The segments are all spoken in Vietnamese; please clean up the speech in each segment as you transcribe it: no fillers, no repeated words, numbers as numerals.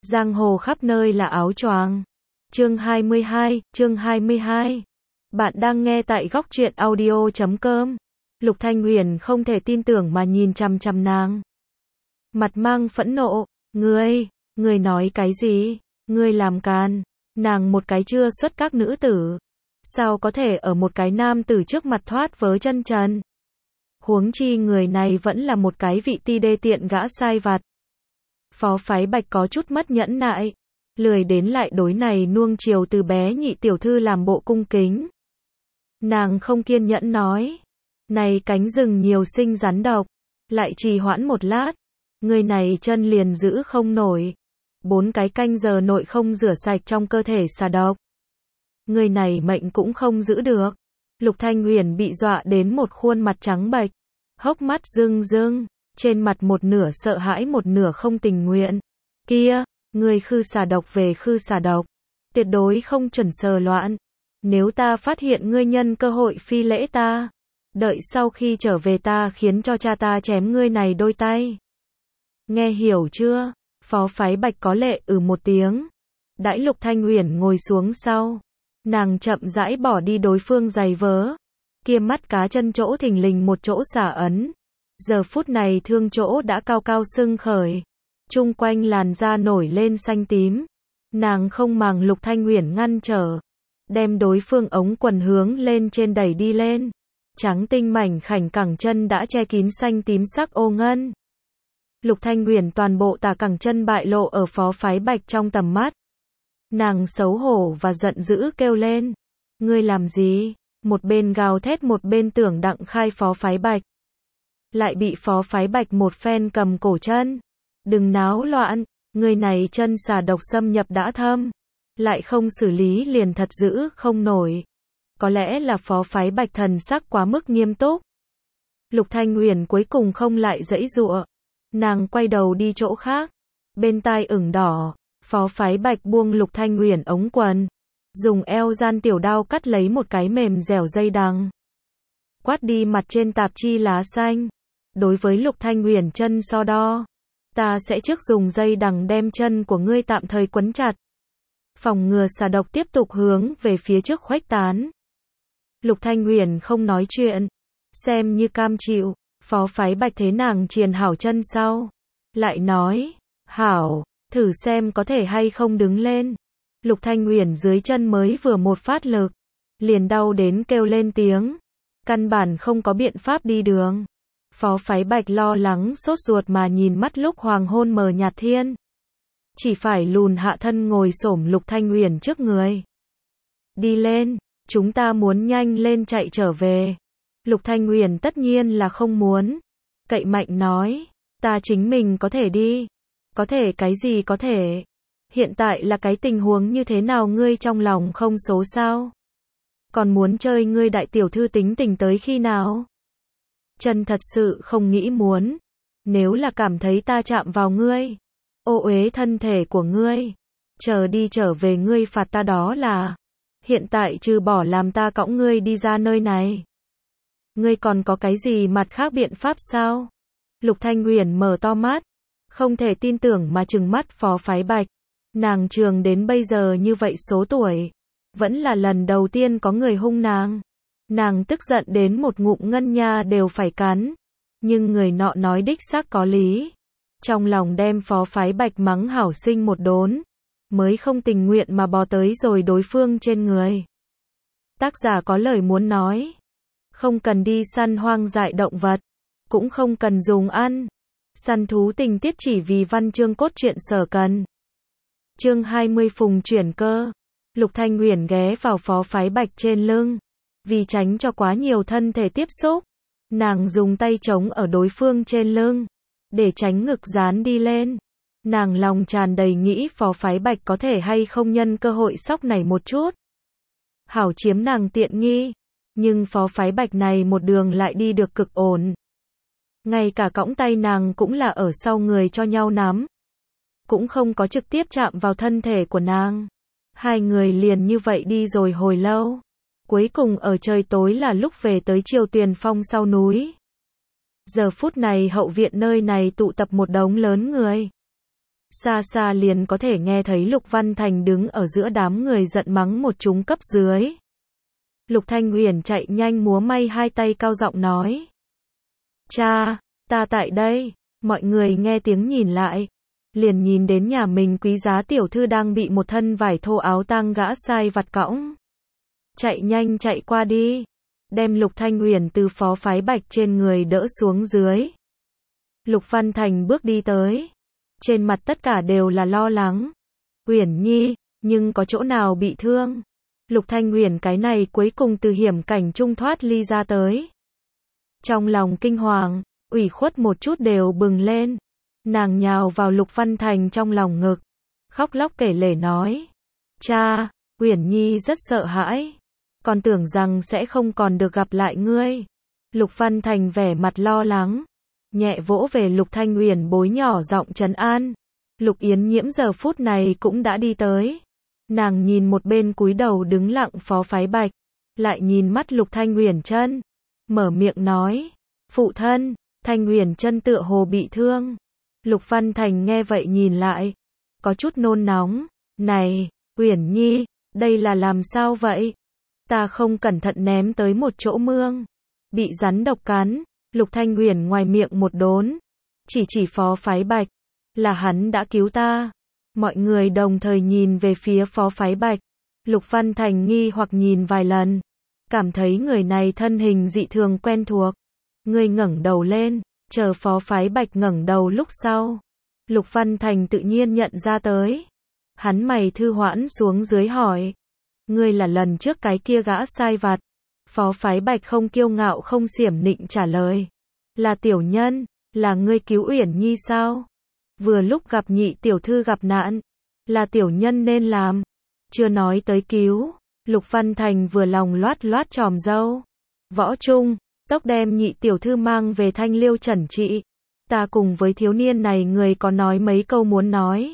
Giang hồ khắp nơi là áo choàng. Chương 22. Bạn đang nghe tại góc truyện audio.com. Lục Thanh Huyền không thể tin tưởng mà nhìn chằm chằm nàng. Mặt mang phẫn nộ, ngươi nói cái gì? Ngươi làm càn, nàng một cái chưa xuất các nữ tử. Sao có thể ở một cái nam tử trước mặt thoát vớ chân trần? Huống chi người này vẫn là một cái vị ti đê tiện gã sai vặt. Phó Phái Bạch có chút mất nhẫn nại, lười đến lại đối này nuông chiều từ bé nhị tiểu thư làm bộ cung kính. Nàng không kiên nhẫn nói, này cánh rừng nhiều sinh rắn độc, lại trì hoãn một lát, người này chân liền giữ không nổi, 4 cái canh giờ nội không rửa sạch trong cơ thể xà độc. Người này mệnh cũng không giữ được. Lục Thanh Huyền bị dọa đến một khuôn mặt trắng bệch, hốc mắt rưng rưng, trên mặt một nửa sợ hãi một nửa không tình nguyện. Kia, ngươi khư xà độc về khư xà độc, tuyệt đối không chuẩn sờ loạn. Nếu ta phát hiện ngươi nhân cơ hội phi lễ ta, đợi sau khi trở về ta khiến cho cha ta chém ngươi này đôi tay. Nghe hiểu chưa? Phó Phái Bạch có lệ một tiếng. Đãi Lục Thanh Huyền ngồi xuống sau, nàng chậm rãi bỏ đi đối phương giày vớ, kia mắt cá chân chỗ thình lình một chỗ xả ấn. Giờ phút này thương chỗ đã cao cao sưng khởi, chung quanh làn da nổi lên xanh tím. Nàng không màng Lục Thanh Huyền ngăn trở, đem đối phương ống quần hướng lên trên đẩy đi lên. Trắng tinh mảnh khảnh cẳng chân đã che kín xanh tím sắc ô ngân. Lục Thanh Huyền toàn bộ tà cẳng chân bại lộ ở Phó Phái Bạch trong tầm mắt. Nàng xấu hổ và giận dữ kêu lên, ngươi làm gì? Một bên gào thét một bên tưởng đặng khai Phó Phái Bạch. Lại bị Phó Phái Bạch một phen cầm cổ chân. Đừng náo loạn, người này chân xà độc xâm nhập đã thâm, lại không xử lý liền thật giữ không nổi. Có lẽ là Phó Phái Bạch thần sắc quá mức nghiêm túc. Lục Thanh Huyền cuối cùng không lại giãy giụa, nàng quay đầu đi chỗ khác, bên tai ửng đỏ. Phó Phái Bạch buông Lục Thanh Huyền ống quần, dùng eo gian tiểu đao cắt lấy một cái mềm dẻo dây đằng, quát đi mặt trên tạp chi lá xanh. Đối với Lục Thanh Huyền chân so đo, ta sẽ trước dùng dây đằng đem chân của ngươi tạm thời quấn chặt, phòng ngừa xà độc tiếp tục hướng về phía trước khuếch tán. Lục Thanh Huyền không nói chuyện, xem như cam chịu. Phó Phái Bạch thế nàng triền hảo chân sau, lại nói, hảo, thử xem có thể hay không đứng lên. Lục Thanh Huyền dưới chân mới vừa một phát lực, liền đau đến kêu lên tiếng, căn bản không có biện pháp đi đường. Phó Phái Bạch lo lắng sốt ruột mà nhìn mắt lúc hoàng hôn mờ nhạt thiên, chỉ phải lùn hạ thân ngồi xổm Lục Thanh Huyền trước người. Đi lên, chúng ta muốn nhanh lên chạy trở về. Lục Thanh Huyền tất nhiên là không muốn, cậy mạnh nói, ta chính mình có thể đi. Có thể cái gì có thể? Hiện tại là cái tình huống như thế nào ngươi trong lòng không số sao? Còn muốn chơi ngươi đại tiểu thư tính tình tới khi nào? Chân thật sự không nghĩ muốn. Nếu là cảm thấy ta chạm vào ngươi, ô uế thân thể của ngươi, chờ đi trở về ngươi phạt ta đó là. Hiện tại trừ bỏ làm ta cõng ngươi đi ra nơi này, ngươi còn có cái gì mặt khác biện pháp sao? Lục Thanh Huyền mở to mắt, không thể tin tưởng mà trừng mắt Phó Phái Bạch. Nàng trường đến bây giờ như vậy số tuổi, vẫn là lần đầu tiên có người hung nàng. Nàng tức giận đến một ngụm ngân nha đều phải cắn. Nhưng người nọ nói đích xác có lý. Trong lòng đem Phó Phái Bạch mắng hảo sinh một đốn, mới không tình nguyện mà bò tới rồi đối phương trên người. Tác giả có lời muốn nói, không cần đi săn hoang dại động vật, cũng không cần dùng ăn săn thú tình tiết chỉ vì văn chương cốt truyện sở cần. Chương 20 Phùng chuyển cơ. Lục Thanh Huyền ghé vào Phó Phái Bạch trên lưng, vì tránh cho quá nhiều thân thể tiếp xúc, nàng dùng tay chống ở đối phương trên lưng, để tránh ngực dán đi lên. Nàng lòng tràn đầy nghĩ Phó Phái Bạch có thể hay không nhân cơ hội sóc này một chút, hảo chiếm nàng tiện nghi. Nhưng Phó Phái Bạch này một đường lại đi được cực ổn. Ngay cả cõng tay nàng cũng là ở sau người cho nhau nắm, cũng không có trực tiếp chạm vào thân thể của nàng. Hai người liền như vậy đi rồi hồi lâu. Cuối cùng ở trời tối là lúc về tới Triều Tuyền Phong sau núi. Giờ phút này hậu viện nơi này tụ tập một đống lớn người. Xa xa liền có thể nghe thấy Lục Văn Thành đứng ở giữa đám người giận mắng một chúng cấp dưới. Lục Thanh Uyển chạy nhanh múa may hai tay cao giọng nói. Cha, ta tại đây. Mọi người nghe tiếng nhìn lại. Liền nhìn đến nhà mình quý giá tiểu thư đang bị một thân vải thô áo tang gã sai vặt cõng. Chạy nhanh chạy qua đi. Đem Lục Thanh Uyển từ phó phái bạch trên người đỡ xuống dưới. Lục Văn Thành bước đi tới. Trên mặt tất cả đều là lo lắng. Uyển Nhi, nhưng có chỗ nào bị thương? Lục Thanh Uyển cái này cuối cùng từ hiểm cảnh trung thoát ly ra tới. Trong lòng kinh hoàng, ủy khuất một chút đều bừng lên. Nàng nhào vào Lục Văn Thành trong lòng ngực. Khóc lóc kể lể nói. Cha, Uyển Nhi rất sợ hãi. Còn tưởng rằng sẽ không còn được gặp lại ngươi. Lục Văn Thành vẻ mặt lo lắng. Nhẹ vỗ về Lục Thanh Uyển bối nhỏ giọng trấn an. Lục Yến Nhiễm giờ phút này cũng đã đi tới. Nàng nhìn một bên cúi đầu đứng lặng phó phái bạch. Lại nhìn mắt Lục Thanh Uyển chân. Mở miệng nói. Phụ thân, Thanh Uyển chân tựa hồ bị thương. Lục Văn Thành nghe vậy nhìn lại. Có chút nôn nóng. Này, Uyển Nhi, đây là làm sao vậy? Ta không cẩn thận ném tới một chỗ mương. Bị rắn độc cắn. Lục Thanh Uyển ngoài miệng một đốn. Chỉ phó phái bạch. Là hắn đã cứu ta. Mọi người đồng thời nhìn về phía phó phái bạch. Lục Văn Thành nghi hoặc nhìn vài lần. Cảm thấy người này thân hình dị thường quen thuộc. Người ngẩng đầu lên. Chờ phó phái bạch ngẩng đầu lúc sau. Lục Văn Thành tự nhiên nhận ra tới. Hắn mày thư hoãn xuống dưới hỏi. Ngươi là lần trước cái kia gã sai vặt. Phó phái bạch không kiêu ngạo không xiểm nịnh trả lời. Là tiểu nhân, là ngươi cứu Uyển Nhi sao? Vừa lúc gặp nhị tiểu thư gặp nạn. Là tiểu nhân nên làm. Chưa nói tới cứu. Lục Văn Thành vừa lòng loát loát tròm râu. Võ Trung, tốc đem nhị tiểu thư mang về Thanh Liêu trần trị. Ta cùng với thiếu niên này người có nói mấy câu muốn nói.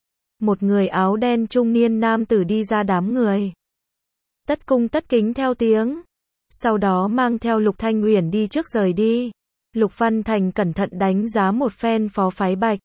Một người áo đen trung niên nam tử đi ra đám người. Tất cung tất kính theo tiếng. Sau đó mang theo Lục Thanh Uyển đi trước rời đi. Lục Văn Thành cẩn thận đánh giá một phen phó phái bạch.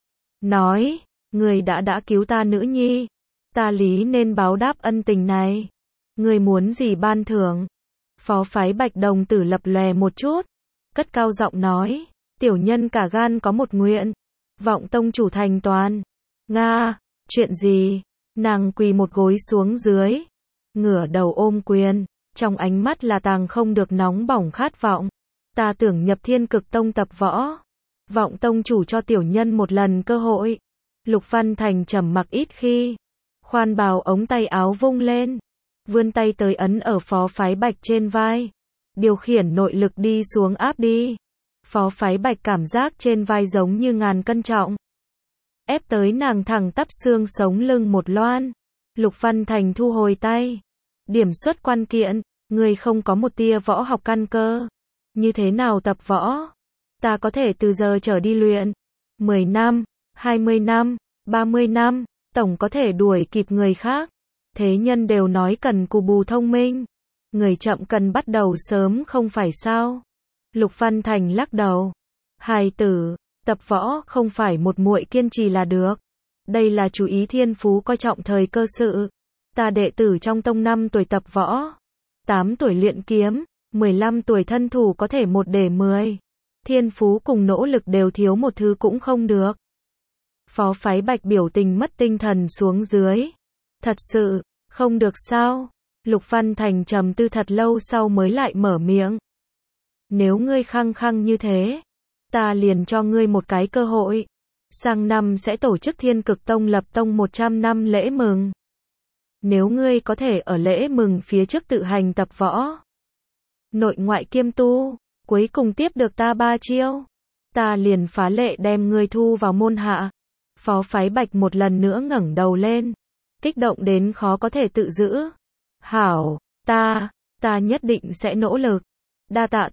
Nói, người đã cứu ta nữ nhi. Ta lý nên báo đáp ân tình này. Người muốn gì ban thưởng? Phó phái bạch đồng tử lập lòe một chút. Cất cao giọng nói, tiểu nhân cả gan có một nguyện. Vọng tông chủ thành toàn. Nga, chuyện gì? Nàng quỳ một gối xuống dưới. Ngửa đầu ôm quyền. Trong ánh mắt là tàng không được nóng bỏng khát vọng. Ta tưởng nhập Thiên Cực Tông tập võ. Vọng tông chủ cho tiểu nhân một lần cơ hội. Lục Văn Thành trầm mặc ít khi. Khoan bào ống tay áo vung lên. Vươn tay tới ấn ở phó phái bạch trên vai. Điều khiển nội lực đi xuống áp đi. Phó phái bạch cảm giác trên vai giống như ngàn cân trọng. Ép tới nàng thẳng tắp xương sống lưng một loan. Lục Văn Thành thu hồi tay. Điểm xuất quan kiện, người không có một tia võ học căn cơ. Như thế nào tập võ? Ta có thể từ giờ trở đi luyện. 10 năm, 20 năm, 30 năm, tổng có thể đuổi kịp người khác. Thế nhân đều nói cần cù bù thông minh. Người chậm cần bắt đầu sớm không phải sao? Lục Văn Thành lắc đầu. Hài tử, tập võ không phải một muội kiên trì là được. Đây là chú ý thiên phú coi trọng thời cơ sự. Ta đệ tử trong tông 5 tuổi tập võ. 8 tuổi luyện kiếm. 15 tuổi thân thủ có thể 1 để 10. Thiên phú cùng nỗ lực đều thiếu một thứ cũng không được. Phó phái bạch biểu tình mất tinh thần xuống dưới. Thật sự, không được sao? Lục Văn Thành trầm tư thật lâu sau mới lại mở miệng. Nếu ngươi khăng khăng như thế, ta liền cho ngươi một cái cơ hội. Sang năm sẽ tổ chức Thiên Cực Tông lập tông 100 năm lễ mừng. Nếu ngươi có thể ở lễ mừng phía trước tự hành tập võ. Nội ngoại kiêm tu, cuối cùng tiếp được ta 3 chiêu. Ta liền phá lệ đem ngươi thu vào môn hạ. Phó phái bạch một lần nữa ngẩng đầu lên. Kích động đến khó có thể tự giữ. Hảo, ta nhất định sẽ nỗ lực. Đa tạ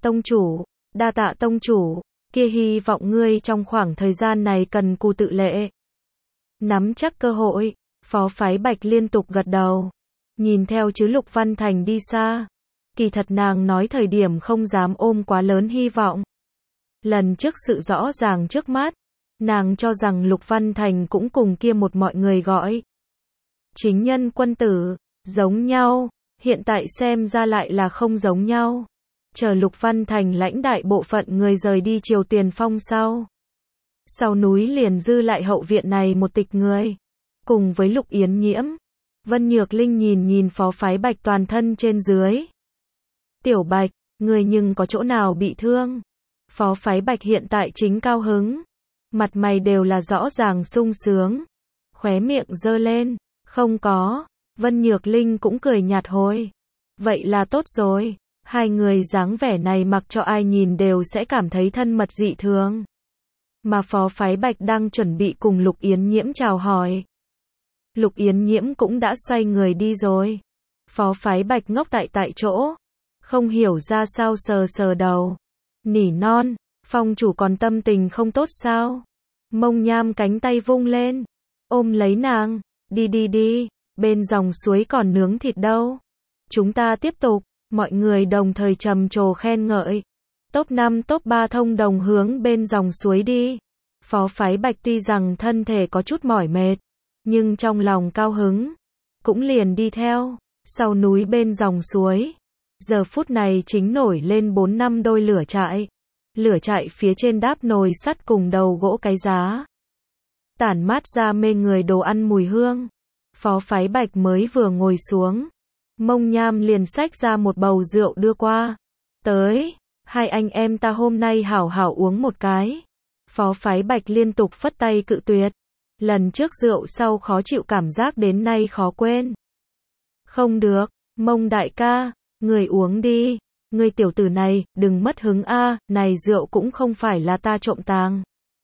tông chủ, kia hy vọng ngươi trong khoảng thời gian này cần cù tự lệ. Nắm chắc cơ hội, phó phái bạch liên tục gật đầu. Nhìn theo chứ Lục Văn Thành đi xa. Kỳ thật nàng nói thời điểm không dám ôm quá lớn hy vọng. Lần trước sự rõ ràng trước mắt, Nàng cho rằng Lục Văn Thành cũng cùng kia một mọi người gọi chính nhân quân tử, giống nhau, hiện tại xem ra lại là không giống nhau. Chờ Lục Văn Thành lãnh đại bộ phận người rời đi Triều Tiền Phong sau núi liền dư lại hậu viện này một tịch người, cùng với Lục Yến Nhiễm. Vân Nhược Linh nhìn Phó Phái Bạch toàn thân trên dưới. Tiểu Bạch, người nhưng có chỗ nào bị thương? Phó Phái Bạch hiện tại chính cao hứng, mặt mày đều là rõ ràng sung sướng, khóe miệng giơ lên, không có. Vân Nhược Linh cũng cười nhạt hồi, vậy là tốt rồi. Hai người dáng vẻ này mặc cho ai nhìn đều sẽ cảm thấy thân mật dị thường. Mà Phó Phái Bạch đang chuẩn bị cùng Lục Yến Nhiễm chào hỏi. Lục Yến Nhiễm cũng đã xoay người đi rồi. Phó Phái Bạch ngốc tại chỗ, không hiểu ra sao sờ đầu, nỉ non, Phong chủ còn tâm tình không tốt sao? Mông Nham cánh tay vung lên, ôm lấy nàng, đi, bên dòng suối còn nướng thịt đâu. Chúng ta tiếp tục, mọi người đồng thời trầm trồ khen ngợi. Top 5 top 3 thông đồng hướng bên dòng suối đi. Phó Phái Bạch tuy rằng thân thể có chút mỏi mệt, nhưng trong lòng cao hứng, cũng liền đi theo. Sau núi bên dòng suối, giờ phút này chính nổi lên 4-5 đôi lửa trại. Lửa trại phía trên đáp nồi sắt cùng đầu gỗ cái giá, tản mát ra mê người đồ ăn mùi hương. Phó Phái Bạch mới vừa ngồi xuống, Mông Nham liền xách ra một bầu rượu đưa qua. Tới, hai anh em ta hôm nay hảo hảo uống một cái. Phó Phái Bạch liên tục phất tay cự tuyệt. Lần trước rượu sau khó chịu cảm giác đến nay khó quên. Không được, Mông đại ca, người uống đi. Người tiểu tử này, đừng mất hứng a, này rượu cũng không phải là ta trộm tàng.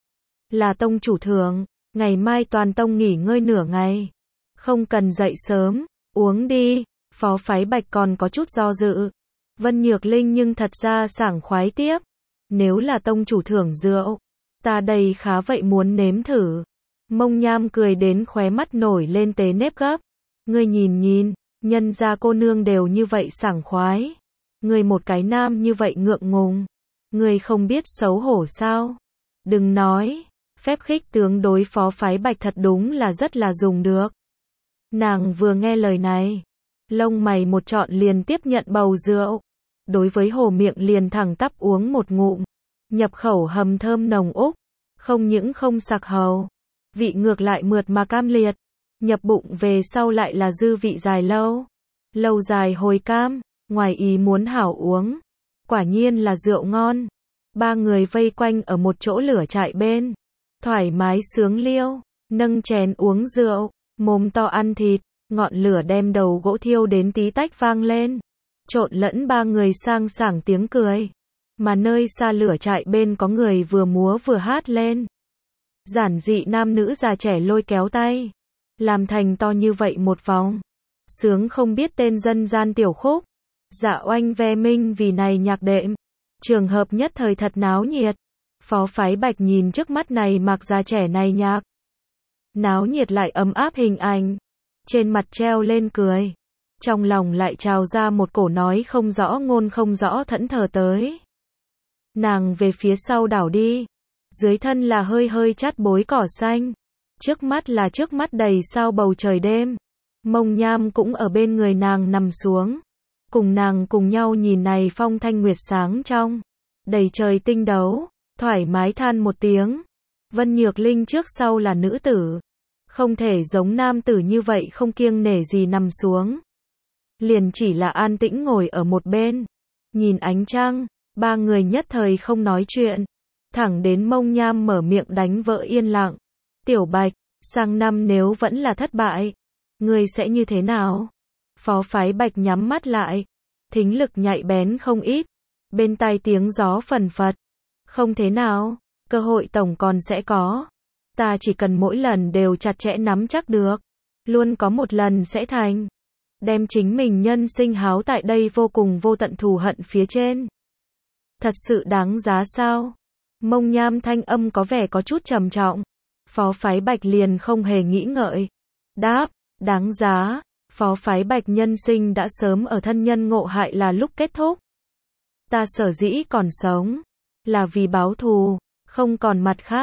Là tông chủ thưởng, ngày mai toàn tông nghỉ ngơi nửa ngày. Không cần dậy sớm, uống đi. Phó Phái Bạch còn có chút do dự. Vân Nhược Linh nhưng thật ra sảng khoái tiếp. Nếu là tông chủ thưởng rượu, ta đây khá vậy muốn nếm thử. Mông Nham cười đến khóe mắt nổi lên tế nếp gấp. Ngươi nhìn, nhân gia cô nương đều như vậy sảng khoái. Ngươi một cái nam như vậy ngượng ngùng. Ngươi không biết xấu hổ sao? Đừng nói, phép khích tướng đối Phó Phái Bạch thật đúng là rất là dùng được. Nàng vừa nghe lời này, lông mày một trọn liền tiếp nhận bầu rượu. Đối với hồ miệng liền thẳng tắp uống một ngụm. Nhập khẩu hầm thơm nồng úc, không những không sặc hầu, vị ngược lại mượt mà cam liệt. Nhập bụng về sau lại là dư vị dài lâu dài hồi cam, ngoài ý muốn hảo uống. Quả nhiên là rượu ngon. Ba người vây quanh ở một chỗ lửa trại bên, thoải mái sướng liêu, nâng chén uống rượu, mồm to ăn thịt, ngọn lửa đem đầu gỗ thiêu đến tí tách vang lên, trộn lẫn ba người sang sảng tiếng cười. Mà nơi xa lửa trại bên có người vừa múa vừa hát lên. Giản dị nam nữ già trẻ lôi kéo tay, làm thành to như vậy một vòng. Sướng không biết tên dân gian tiểu khúc. Dạ oanh ve minh vì này nhạc đệm. Trường hợp nhất thời thật náo nhiệt. Phó Phái Bạch nhìn trước mắt này mặc già trẻ này nhạc. Náo nhiệt lại ấm áp hình ảnh. Trên mặt treo lên cười. Trong lòng lại trào ra một cổ nói không rõ ngôn không rõ thẫn thờ tới. Nàng về phía sau đảo đi. Dưới thân là hơi chát bối cỏ xanh. Trước mắt đầy sao bầu trời đêm. Mông Nham cũng ở bên người nàng nằm xuống. Cùng nàng cùng nhau nhìn này phong thanh nguyệt sáng trong. Đầy trời tinh đấu. Thoải mái than một tiếng. Vân Nhược Linh trước sau là nữ tử. Không thể giống nam tử như vậy không kiêng nể gì nằm xuống. Liền chỉ là an tĩnh ngồi ở một bên. Nhìn ánh trăng. Ba người nhất thời không nói chuyện. Thẳng đến Mông Nham mở miệng đánh vỡ yên lặng. Tiểu Bạch, sang năm nếu vẫn là thất bại, ngươi sẽ như thế nào? Phó Phái Bạch nhắm mắt lại. Thính lực nhạy bén không ít. Bên tai tiếng gió phần phật. Không thế nào, cơ hội tổng còn sẽ có. Ta chỉ cần mỗi lần đều chặt chẽ nắm chắc được. Luôn có một lần sẽ thành. Đem chính mình nhân sinh háo tại đây vô cùng vô tận thù hận phía trên. Thật sự đáng giá sao? Mông Nham thanh âm có vẻ có chút trầm trọng. Phó Phái Bạch liền không hề nghĩ ngợi. Đáp, đáng giá. Phó Phái Bạch nhân sinh đã sớm ở thân nhân ngộ hại là lúc kết thúc. Ta sở dĩ còn sống, là vì báo thù, không còn mặt khác.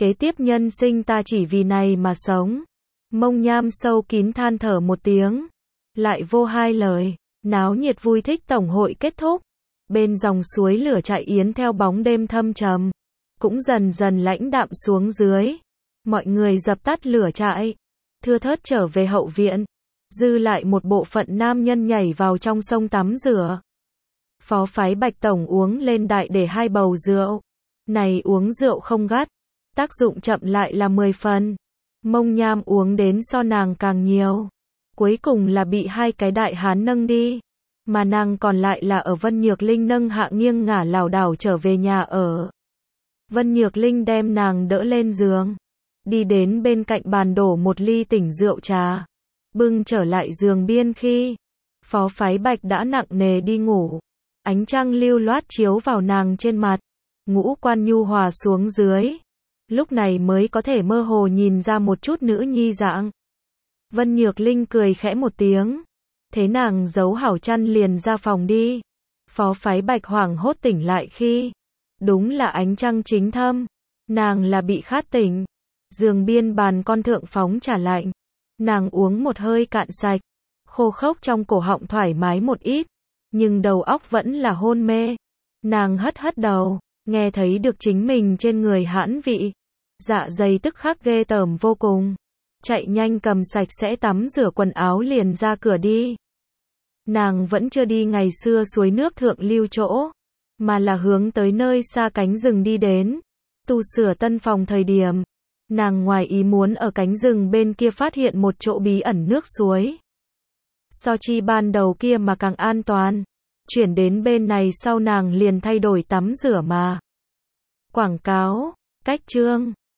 Kế tiếp nhân sinh ta chỉ vì này mà sống. Mông Nham sâu kín than thở một tiếng. Lại vô hai lời. Náo nhiệt vui thích tổng hội kết thúc. Bên dòng suối lửa chạy yến theo bóng đêm thâm trầm. Cũng dần dần lãnh đạm xuống dưới. Mọi người dập tắt lửa trại. Thưa thớt trở về hậu viện. Dư lại một bộ phận nam nhân nhảy vào trong sông tắm rửa. Phó phái Bạch Tổng uống lên đại để 2 bầu rượu. Này uống rượu không gắt. Tác dụng chậm lại là 10 phần. Mông Nham uống đến so nàng càng nhiều. Cuối cùng là bị 2 cái đại hán nâng đi. Mà nàng còn lại là ở Vân Nhược Linh nâng hạ nghiêng ngả lảo đảo trở về nhà ở. Vân Nhược Linh đem nàng đỡ lên giường. Đi đến bên cạnh bàn đổ một ly tỉnh rượu trà. Bưng trở lại giường biên khi Phó phái Bạch đã nặng nề đi ngủ. Ánh trăng lưu loát chiếu vào nàng trên mặt. Ngũ quan nhu hòa xuống dưới. Lúc này mới có thể mơ hồ nhìn ra một chút nữ nhi dạng. Vân Nhược Linh cười khẽ một tiếng. Thế nàng giấu hảo chăn liền ra phòng đi. Phó phái Bạch hoảng hốt tỉnh lại khi đúng là ánh trăng chính thâm. Nàng là bị khát tỉnh. Giường biên bàn con thượng phóng trà lạnh. Nàng uống một hơi cạn sạch. Khô khốc trong cổ họng thoải mái một ít. Nhưng đầu óc vẫn là hôn mê. Nàng hất hất đầu. Nghe thấy được chính mình trên người hãn vị. Dạ dày tức khắc ghê tởm vô cùng. Chạy nhanh cầm sạch sẽ tắm rửa quần áo liền ra cửa đi. Nàng vẫn chưa đi ngày xưa suối nước thượng lưu chỗ. Mà là hướng tới nơi xa cánh rừng đi đến. Tu sửa tân phòng thời điểm. Nàng ngoài ý muốn ở cánh rừng bên kia phát hiện một chỗ bí ẩn nước suối. So chi ban đầu kia mà càng an toàn. Chuyển đến bên này sau nàng liền thay đổi tắm rửa mà. Quảng cáo, cách chương.